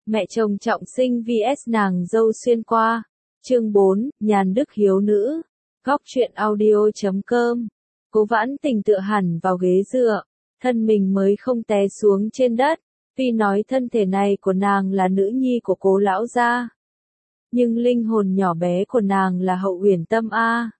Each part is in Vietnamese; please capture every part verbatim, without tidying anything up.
Mẹ chồng trọng sinh vs nàng dâu xuyên qua. Chương bốn, nhàn đức hiếu nữ. Góc truyện audio chấm com. Cố Vãn Tình tựa hẳn vào ghế dựa, thân mình mới không té xuống trên đất, tuy nói thân thể này của nàng là nữ nhi của Cố lão gia, nhưng linh hồn nhỏ bé của nàng là Hậu Uyển Tâm a.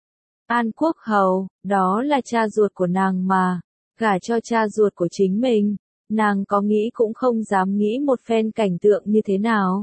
An Quốc Hầu, đó là cha ruột của nàng mà, gả cho cha ruột của chính mình, nàng có nghĩ cũng không dám nghĩ một phen cảnh tượng như thế nào.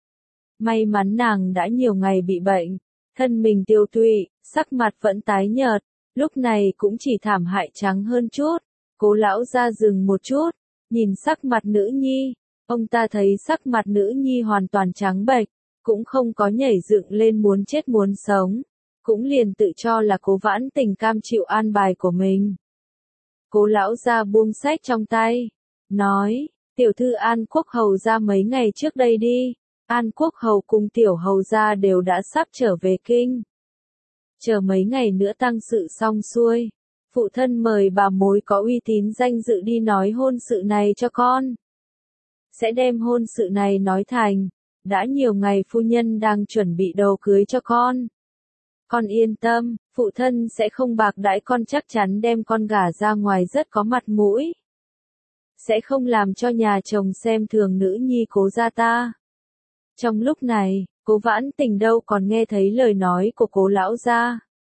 May mắn nàng đã nhiều ngày bị bệnh, thân mình tiêu tụy, sắc mặt vẫn tái nhợt, lúc này cũng chỉ thảm hại trắng hơn chút. Cố lão gia dừng một chút, nhìn sắc mặt nữ nhi, ông ta thấy sắc mặt nữ nhi hoàn toàn trắng bệch, cũng không có nhảy dựng lên muốn chết muốn sống, cũng liền tự cho là Cố Vãn Tình cam chịu an bài của mình. Cố lão gia buông sách trong tay, nói, tiểu thư An Quốc Hầu ra mấy ngày trước đây đi. An Quốc Hầu cùng tiểu hầu gia đều đã sắp trở về kinh. Chờ mấy ngày nữa tang sự xong xuôi, phụ thân mời bà mối có uy tín danh dự đi nói hôn sự này cho con. Sẽ đem hôn sự này nói thành, đã nhiều ngày phu nhân đang chuẩn bị đồ cưới cho con. Con yên tâm, phụ thân sẽ không bạc đãi con, chắc chắn đem con gả ra ngoài rất có mặt mũi. Sẽ không làm cho nhà chồng xem thường nữ nhi Cố gia ta. Trong lúc này, Cố Vãn Tình đâu còn nghe thấy lời nói của Cố lão gia.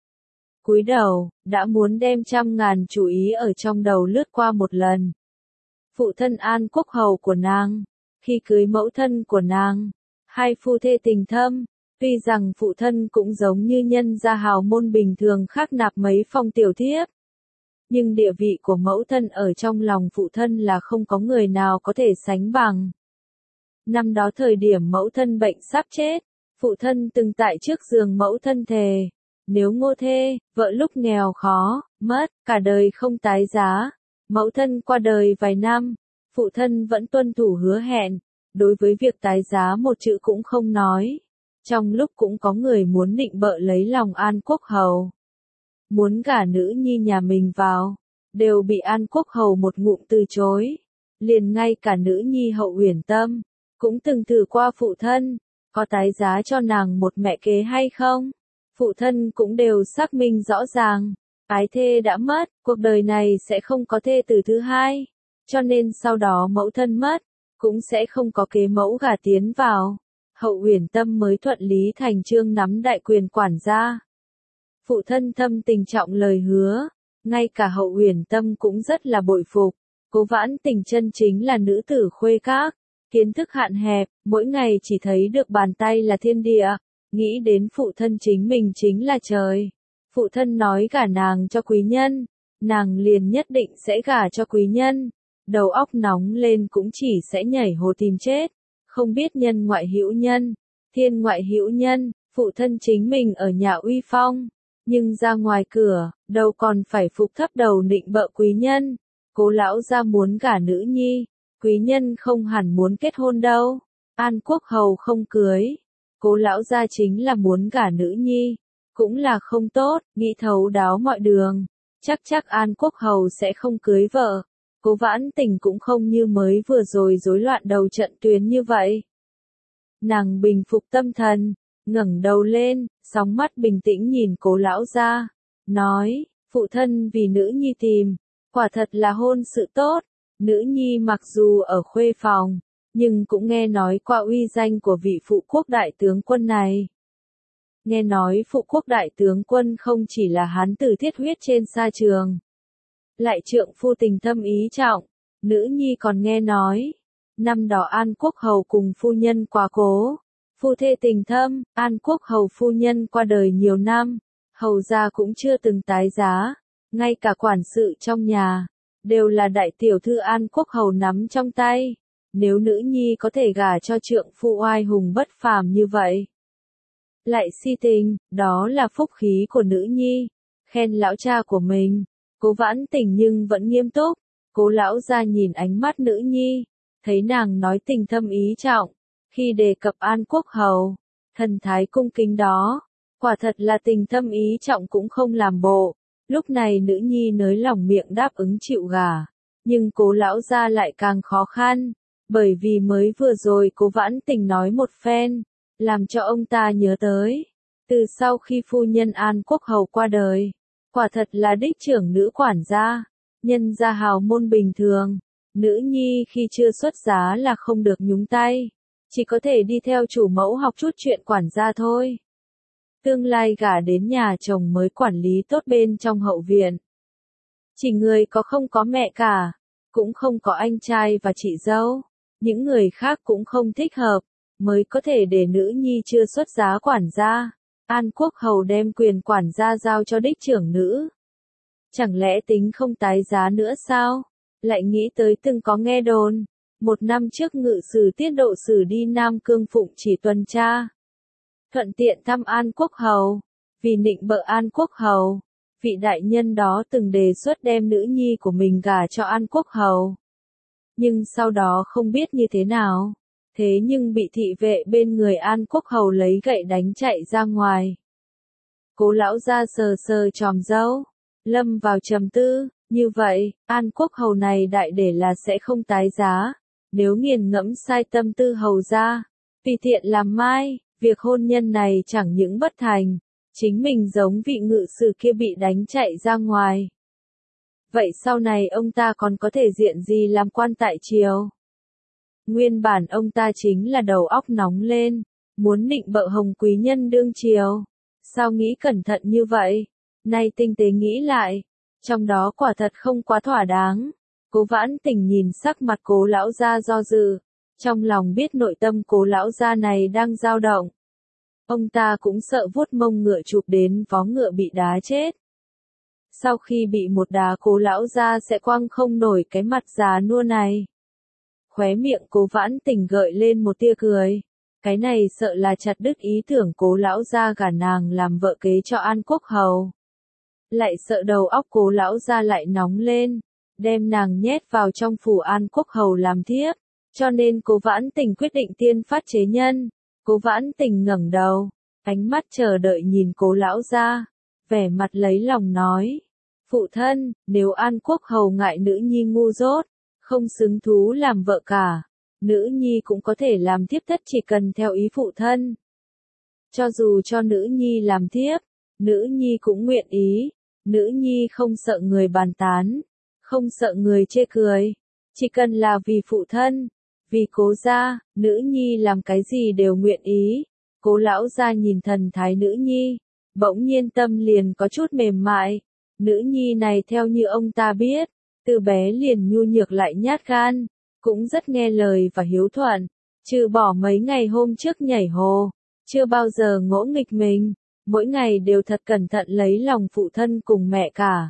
Cúi đầu, đã muốn đem trăm ngàn chú ý ở trong đầu lướt qua một lần. Phụ thân An Quốc Hầu của nàng, khi cưới mẫu thân của nàng, hai phu thê tình thâm, tuy rằng phụ thân cũng giống như nhân gia hào môn bình thường khác nạp mấy phong tiểu thiếp. Nhưng địa vị của mẫu thân ở trong lòng phụ thân là không có người nào có thể sánh bằng. Năm đó thời điểm mẫu thân bệnh sắp chết, phụ thân từng tại trước giường mẫu thân thề, nếu Ngô thê, vợ lúc nghèo khó, mất, cả đời không tái giá. Mẫu thân qua đời vài năm, phụ thân vẫn tuân thủ hứa hẹn, đối với việc tái giá một chữ cũng không nói. Trong lúc cũng có người muốn định bợ lấy lòng An Quốc Hầu, muốn gả nữ nhi nhà mình vào, đều bị An Quốc Hầu một ngụm từ chối. Liền ngay cả nữ nhi Hậu Uyển Tâm cũng từng thử qua phụ thân, có tái giá cho nàng một mẹ kế hay không? Phụ thân cũng đều xác minh rõ ràng, ái thê đã mất, cuộc đời này sẽ không có thê tử thứ hai, cho nên sau đó mẫu thân mất, cũng sẽ không có kế mẫu gả tiến vào. Hậu Uyển Tâm mới thuận lý thành chương nắm đại quyền quản gia. Phụ thân thâm tình trọng lời hứa, ngay cả Hậu Uyển Tâm cũng rất là bội phục. Cố Vãn Tình chân chính là nữ tử khuê các, kiến thức hạn hẹp, mỗi ngày chỉ thấy được bàn tay là thiên địa, nghĩ đến phụ thân chính mình chính là trời. Phụ thân nói gả nàng cho quý nhân, nàng liền nhất định sẽ gả cho quý nhân. Đầu óc nóng lên cũng chỉ sẽ nhảy hồ tìm chết, không biết nhân ngoại hữu nhân, thiên ngoại hữu nhân. Phụ thân chính mình ở nhà uy phong, nhưng ra ngoài cửa, đâu còn phải phục thấp đầu nịnh bợ quý nhân. Cố lão gia muốn gả nữ nhi, quý nhân không hẳn muốn kết hôn đâu. An Quốc Hầu không cưới, Cố lão gia chính là muốn gả nữ nhi, cũng là không tốt, nghĩ thấu đáo mọi đường, chắc chắc An Quốc Hầu sẽ không cưới vợ. Cố Vãn Tình cũng không như mới vừa rồi rối loạn đầu trận tuyến như vậy. Nàng bình phục tâm thần, ngẩng đầu lên, sóng mắt bình tĩnh nhìn Cố lão gia, nói, phụ thân vì nữ nhi tìm, quả thật là hôn sự tốt. Nữ nhi mặc dù ở khuê phòng, nhưng cũng nghe nói qua uy danh của vị phụ quốc đại tướng quân này. Nghe nói phụ quốc đại tướng quân không chỉ là hán tử thiết huyết trên sa trường, lại trượng phu tình thâm ý trọng. Nữ nhi còn nghe nói, năm đó An Quốc Hầu cùng phu nhân quá cố, phu thê tình thâm. An Quốc Hầu phu nhân qua đời nhiều năm, hầu gia cũng chưa từng tái giá, ngay cả quản sự trong nhà đều là đại tiểu thư An Quốc Hầu nắm trong tay. Nếu nữ nhi có thể gả cho trượng phu oai hùng bất phàm như vậy, lại si tình, đó là phúc khí của nữ nhi. Khen lão cha của mình, Cố Vãn Tình nhưng vẫn nghiêm túc. Cố lão gia nhìn ánh mắt nữ nhi, thấy nàng nói tình thâm ý trọng, khi đề cập An Quốc Hầu, thần thái cung kính đó, quả thật là tình thâm ý trọng cũng không làm bộ. Lúc này nữ nhi nới lỏng miệng đáp ứng chịu gả, nhưng Cố lão gia lại càng khó khăn, Bởi vì mới vừa rồi Cố Vãn Tình nói một phen, làm cho ông ta nhớ tới. Từ sau khi phu nhân An Quốc Hầu qua đời, quả thật là đích trưởng nữ quản gia, nhân gia hào môn bình thường, nữ nhi khi chưa xuất giá là không được nhúng tay, chỉ có thể đi theo chủ mẫu học chút chuyện quản gia thôi. Tương lai gả đến nhà chồng mới quản lý tốt bên trong hậu viện. Chỉ người có không có mẹ cả, cũng không có anh trai và chị dâu, những người khác cũng không thích hợp, mới có thể để nữ nhi chưa xuất giá quản gia. An Quốc Hầu đem quyền quản gia giao cho đích trưởng nữ. Chẳng lẽ tính không tái giá nữa sao? Lại nghĩ tới từng có nghe đồn, một năm trước ngự sử tiết độ sử đi Nam Cương Phụng chỉ tuần tra. Thuận tiện thăm An Quốc Hầu, vì nịnh bợ An Quốc Hầu, vị đại nhân đó từng đề xuất đem nữ nhi của mình gả cho An Quốc Hầu. Nhưng sau đó không biết như thế nào, thế nhưng bị thị vệ bên người An Quốc Hầu lấy gậy đánh chạy ra ngoài. Cố lão gia sờ sờ tròm râu, lâm vào trầm tư, như vậy, An Quốc Hầu này đại để là sẽ không tái giá, nếu nghiền ngẫm sai tâm tư hầu ra, tùy tiện làm mai, việc hôn nhân này chẳng những bất thành, chính mình giống vị ngự sử kia bị đánh chạy ra ngoài. Vậy sau này ông ta còn có thể diện gì làm quan tại triều? Nguyên bản ông ta chính là đầu óc nóng lên, muốn nịnh bợ Hồng quý nhân đương triều. Sao nghĩ cẩn thận như vậy? Nay tinh tế nghĩ lại, trong đó quả thật không quá thỏa đáng. Cố Vãn Tình nhìn sắc mặt Cố lão gia do dự, trong lòng biết nội tâm Cố lão gia này đang dao động. Ông ta cũng sợ vuốt mông ngựa chụp đến vó ngựa bị đá chết. Sau khi bị một đá Cố lão gia sẽ quăng không nổi cái mặt già nua này. Khóe miệng Cố Vãn Tình gợi lên một tia cười. Cái này sợ là chặt đứt ý tưởng Cố lão gia gả nàng làm vợ kế cho An Quốc Hầu. Lại sợ đầu óc Cố lão gia lại nóng lên, đem nàng nhét vào trong phủ An Quốc Hầu làm thiếp, cho nên Cố Vãn Tình quyết định tiên phát chế nhân. Cố Vãn Tình ngẩng đầu, ánh mắt chờ đợi nhìn Cố lão gia, vẻ mặt lấy lòng nói: "Phụ thân, nếu An Quốc Hầu ngại nữ nhi ngu dốt, không xứng thú làm vợ cả, nữ nhi cũng có thể làm thiếp thất chỉ cần theo ý phụ thân. Cho dù cho nữ nhi làm thiếp, nữ nhi cũng nguyện ý, nữ nhi không sợ người bàn tán, không sợ người chê cười, chỉ cần là vì phụ thân, vì Cố gia, nữ nhi làm cái gì đều nguyện ý." Cố lão gia nhìn thần thái nữ nhi, bỗng nhiên tâm liền có chút mềm mại. Nữ nhi này theo như ông ta biết, từ bé liền nhu nhược lại nhát gan, cũng rất nghe lời và hiếu thuận, trừ bỏ mấy ngày hôm trước nhảy hồ, chưa bao giờ ngỗ nghịch mình, mỗi ngày đều thật cẩn thận lấy lòng phụ thân cùng mẹ cả.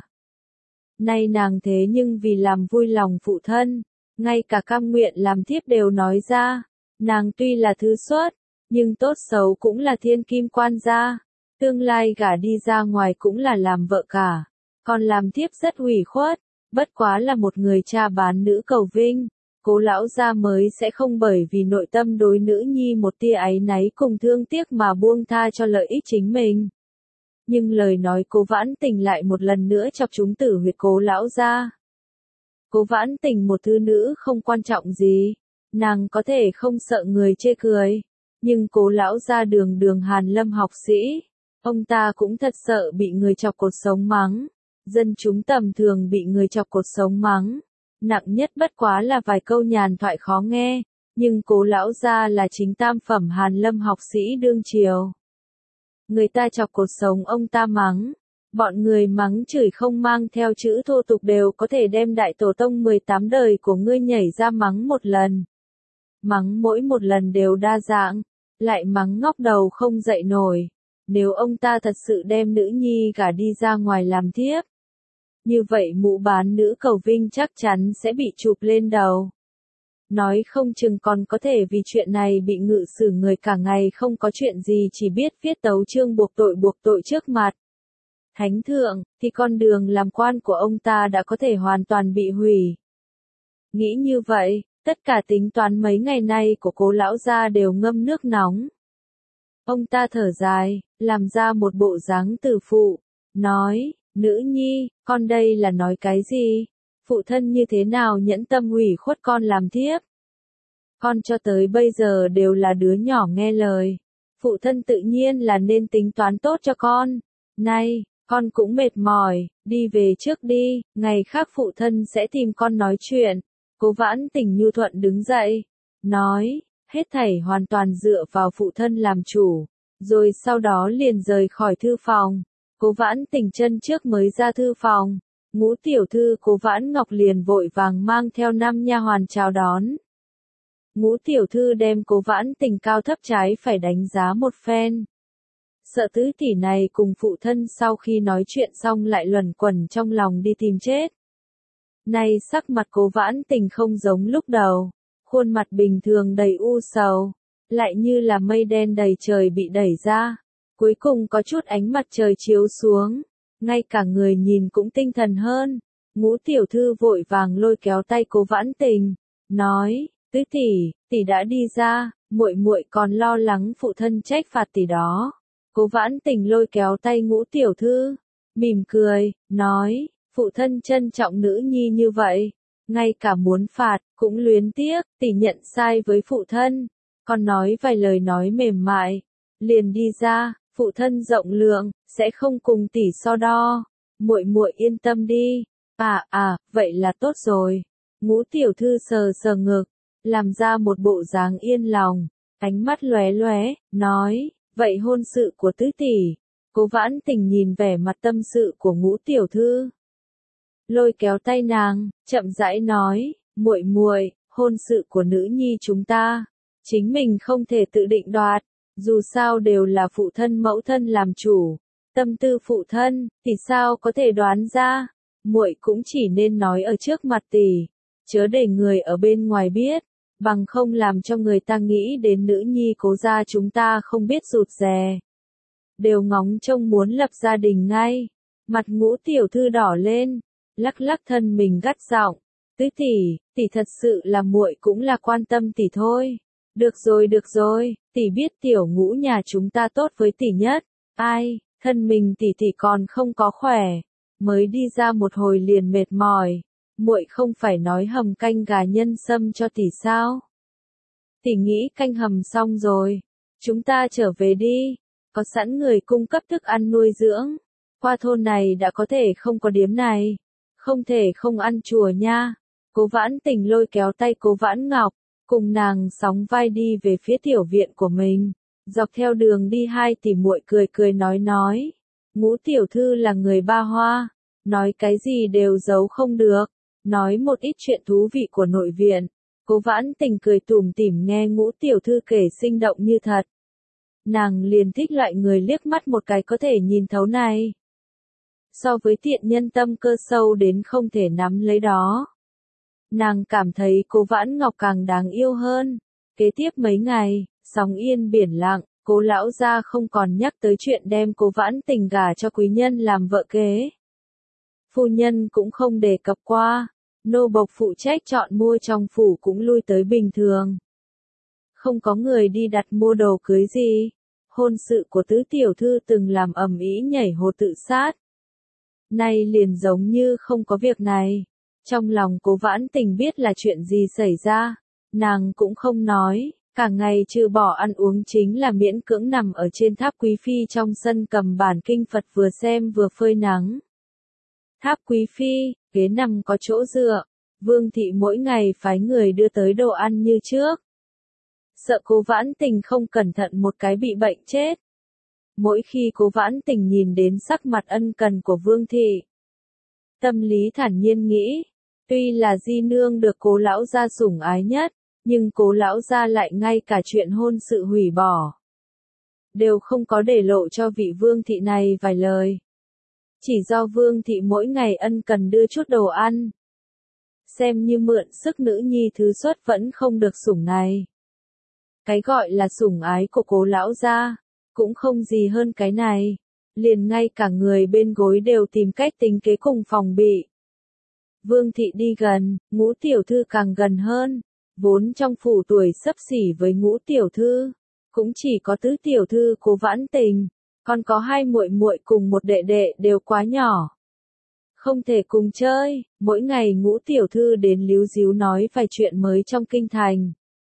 Nay nàng thế nhưng vì làm vui lòng phụ thân, ngay cả cam nguyện làm thiếp đều nói ra, nàng tuy là thứ xuất, nhưng tốt xấu cũng là thiên kim quan gia, tương lai gả đi ra ngoài cũng là làm vợ cả, còn làm thiếp rất ủy khuất, bất quá là một người cha bán nữ cầu vinh. Cố lão gia mới sẽ không bởi vì nội tâm đối nữ nhi một tia áy náy cùng thương tiếc mà buông tha cho lợi ích chính mình. Nhưng lời nói Cố Vãn Tình lại một lần nữa chọc trúng tử huyệt Cố lão gia. Cố Vãn Tình một thư nữ không quan trọng gì, nàng có thể không sợ người chê cười, nhưng Cố lão gia đường đường Hàn Lâm học sĩ, ông ta cũng thật sợ bị người chọc cột sống mắng. Dân chúng tầm thường bị người chọc cột sống mắng, nặng nhất bất quá là vài câu nhàn thoại khó nghe, nhưng Cố lão gia là chính tam phẩm Hàn Lâm học sĩ đương triều. Người ta chọc cột sống ông ta mắng, bọn người mắng chửi không mang theo chữ thô tục đều có thể đem đại tổ tông mười tám đời của ngươi nhảy ra mắng một lần. Mắng mỗi một lần đều đa dạng, lại mắng ngóc đầu không dậy nổi. Nếu ông ta thật sự đem nữ nhi gả đi ra ngoài làm thiếp, như vậy mũ bán nữ cầu vinh chắc chắn sẽ bị chụp lên đầu. Nói không chừng còn có thể vì chuyện này bị ngự xử người cả ngày không có chuyện gì chỉ biết viết tấu chương buộc tội buộc tội trước mặt Thánh thượng, thì con đường làm quan của ông ta đã có thể hoàn toàn bị hủy. Nghĩ như vậy, tất cả tính toán mấy ngày nay của Cố lão gia đều ngâm nước nóng. Ông ta thở dài, làm ra một bộ dáng tử phụ, nói: "Nữ nhi, con đây là nói cái gì? Phụ thân như thế nào nhẫn tâm hủy khuất con làm thiếp? con cho tới bây giờ đều là đứa nhỏ nghe lời. Phụ thân tự nhiên là nên tính toán tốt cho con. Này, con cũng mệt mỏi, đi về trước đi, ngày khác phụ thân sẽ tìm con nói chuyện. Cố Vãn Tình nhu thuận đứng dậy, nói, hết thảy hoàn toàn dựa vào phụ thân làm chủ, rồi sau đó liền rời khỏi thư phòng. Cố Vãn Tình chân trước mới ra thư phòng, Ngũ tiểu thư Cố Vãn Ngọc liền vội vàng mang theo năm nha hoàn chào đón. Ngũ tiểu thư đem Cố Vãn Tình cao thấp trái phải đánh giá một phen. Sợ tứ tỷ này cùng phụ thân sau khi nói chuyện xong lại luẩn quẩn trong lòng đi tìm chết. Nay sắc mặt Cố Vãn Tình không giống lúc đầu, khuôn mặt bình thường đầy u sầu, lại như là mây đen đầy trời bị đẩy ra, cuối cùng có chút ánh mặt trời chiếu xuống, ngay cả người nhìn cũng tinh thần hơn. Ngũ tiểu thư vội vàng lôi kéo tay Cố Vãn Tình, nói, tứ tỷ, tỷ đã đi ra, muội muội còn lo lắng phụ thân trách phạt tỷ đó. Cố Vãn Tình lôi kéo tay Ngũ tiểu thư, mỉm cười, nói, phụ thân trân trọng nữ nhi như vậy, ngay cả muốn phạt, cũng luyến tiếc, tỷ nhận sai với phụ thân. Còn nói vài lời nói mềm mại, liền đi ra, phụ thân rộng lượng, sẽ không cùng tỷ so đo, muội muội yên tâm đi. À à, vậy là tốt rồi. Ngũ tiểu thư sờ sờ ngực, làm ra một bộ dáng yên lòng, ánh mắt lóe lóe, nói, vậy hôn sự của tứ tỷ. Cố Vãn Tình nhìn vẻ mặt tâm sự của Ngũ tiểu thư, lôi kéo tay nàng, chậm rãi nói, muội muội, hôn sự của nữ nhi chúng ta, chính mình không thể tự định đoạt, dù sao đều là phụ thân mẫu thân làm chủ, tâm tư phụ thân, thì sao có thể đoán ra, muội cũng chỉ nên nói ở trước mặt tỷ, chớ để người ở bên ngoài biết, bằng không làm cho người ta nghĩ đến nữ nhi Cố gia chúng ta không biết rụt rè. Đều ngóng trông muốn lập gia đình ngay, mặt Ngũ tiểu thư đỏ lên, lắc lắc thân mình gắt giọng, tứ tỷ, tỷ thật sự là muội cũng là quan tâm tỷ thôi. Được rồi được rồi, tỷ biết tiểu Ngũ nhà chúng ta tốt với tỷ nhất, ai, thân mình tỷ tỷ còn không có khỏe, mới đi ra một hồi liền mệt mỏi, muội không phải nói hầm canh gà nhân sâm cho tỷ sao? Tỷ nghĩ canh hầm xong rồi, chúng ta trở về đi, có sẵn người cung cấp thức ăn nuôi dưỡng, qua thôn này đã có thể không có điếm này, không thể không ăn chùa nha. Cố Vãn Tình lôi kéo tay Cố Vãn Ngọc, cùng nàng sóng vai đi về phía tiểu viện của mình. Dọc theo đường đi hai tỷ muội cười cười nói nói. Ngũ tiểu thư là người ba hoa, nói cái gì đều giấu không được, nói một ít chuyện thú vị của nội viện. Cố Vãn Tình cười tủm tỉm nghe Ngũ tiểu thư kể sinh động như thật. Nàng liền thích loại người liếc mắt một cái có thể nhìn thấu này. So với tiện nhân tâm cơ sâu đến không thể nắm lấy đó, nàng cảm thấy Cố Vãn Ngọc càng đáng yêu hơn. Kế tiếp mấy ngày, sóng yên biển lặng, Cố lão gia không còn nhắc tới chuyện đem Cố Vãn Tình gả cho quý nhân làm vợ kế. Phu nhân cũng không đề cập qua, nô bộc phụ trách chọn mua trong phủ cũng lui tới bình thường. Không có người đi đặt mua đồ cưới gì. Hôn sự của tứ tiểu thư từng làm ầm ĩ nhảy hồ tự sát, nay liền giống như không có việc này. Trong lòng Cố Vãn Tình biết là chuyện gì xảy ra, nàng cũng không nói, cả ngày trừ bỏ ăn uống chính là miễn cưỡng nằm ở trên tháp quý phi trong sân cầm bản kinh Phật vừa xem vừa phơi nắng. Tháp quý phi, ghế nằm có chỗ dựa, Vương thị mỗi ngày phái người đưa tới đồ ăn như trước. Sợ Cố Vãn Tình không cẩn thận một cái bị bệnh chết. Mỗi khi Cố Vãn Tình nhìn đến sắc mặt ân cần của Vương thị, tâm lý thản nhiên nghĩ, tuy là di nương được Cố lão gia sủng ái nhất, nhưng Cố lão gia lại ngay cả chuyện hôn sự hủy bỏ, đều không có để lộ cho vị Vương thị này vài lời. Chỉ do Vương thị mỗi ngày ân cần đưa chút đồ ăn, xem như mượn sức nữ nhi thứ xuất vẫn không được sủng này. Cái gọi là sủng ái của Cố lão gia, cũng không gì hơn cái này, liền ngay cả người bên gối đều tìm cách tính kế cùng phòng bị. Vương thị đi gần, Ngũ tiểu thư càng gần hơn, vốn trong phủ tuổi xấp xỉ với Ngũ tiểu thư, cũng chỉ có tứ tiểu thư Cố Vãn Tình, còn có hai muội muội cùng một đệ đệ đều quá nhỏ, không thể cùng chơi. Mỗi ngày Ngũ tiểu thư đến líu ríu nói vài chuyện mới trong kinh thành.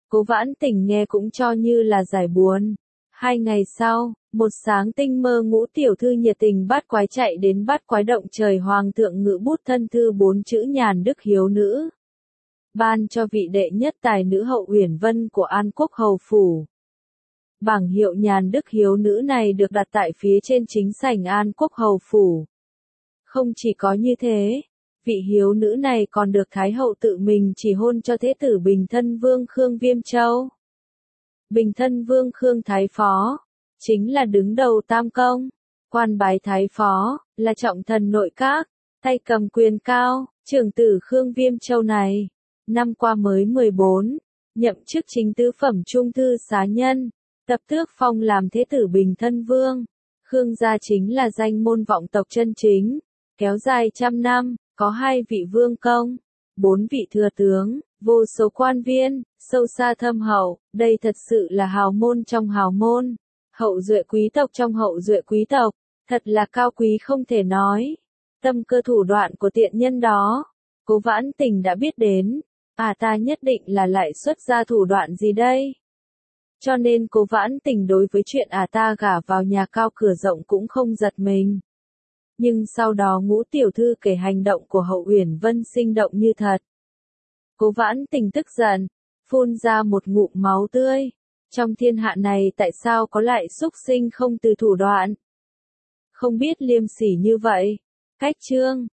Cố Vãn Tình nghe cũng cho như là giải buồn. Hai ngày sau, một sáng tinh mơ Ngũ tiểu thư nhiệt tình bát quái chạy đến bát quái động trời hoàng thượng ngự bút thân thư bốn chữ nhàn đức hiếu nữ. Ban cho vị đệ nhất tài nữ Hậu Uyển Vân của An Quốc hầu phủ. Bảng hiệu nhàn đức hiếu nữ này được đặt tại phía trên chính sảnh An Quốc hầu phủ. Không chỉ có như thế, vị hiếu nữ này còn được Thái hậu tự mình chỉ hôn cho thế tử Bình Thân Vương Khương Viêm Châu. Bình Thân Vương Khương Thái Phó, chính là đứng đầu tam công, quan bái Thái Phó, là trọng thần nội các, tay cầm quyền cao, trưởng tử Khương Viêm Châu này. Năm qua mới mười bốn, nhậm chức chính tứ phẩm trung thư xá nhân, tập tước phong làm thế tử Bình Thân Vương. Khương gia chính là danh môn vọng tộc chân chính, kéo dài trăm năm, có hai vị vương công, bốn vị thừa tướng, vô số quan viên, sâu xa thâm hậu, đây thật sự là hào môn trong hào môn, hậu duệ quý tộc trong hậu duệ quý tộc, thật là cao quý không thể nói. Tâm cơ thủ đoạn của tiện nhân đó, Cố Vãn Tình đã biết đến, à ta nhất định là lại xuất ra thủ đoạn gì đây? Cho nên Cố Vãn Tình đối với chuyện à ta gả vào nhà cao cửa rộng cũng không giật mình. Nhưng sau đó Ngũ tiểu thư kể hành động của Hậu Uyển Vân sinh động như thật. Cố Vãn Tình tức giận, phun ra một ngụm máu tươi. Trong thiên hạ này tại sao có lại súc sinh không từ thủ đoạn? Không biết liêm sỉ như vậy. Cách chương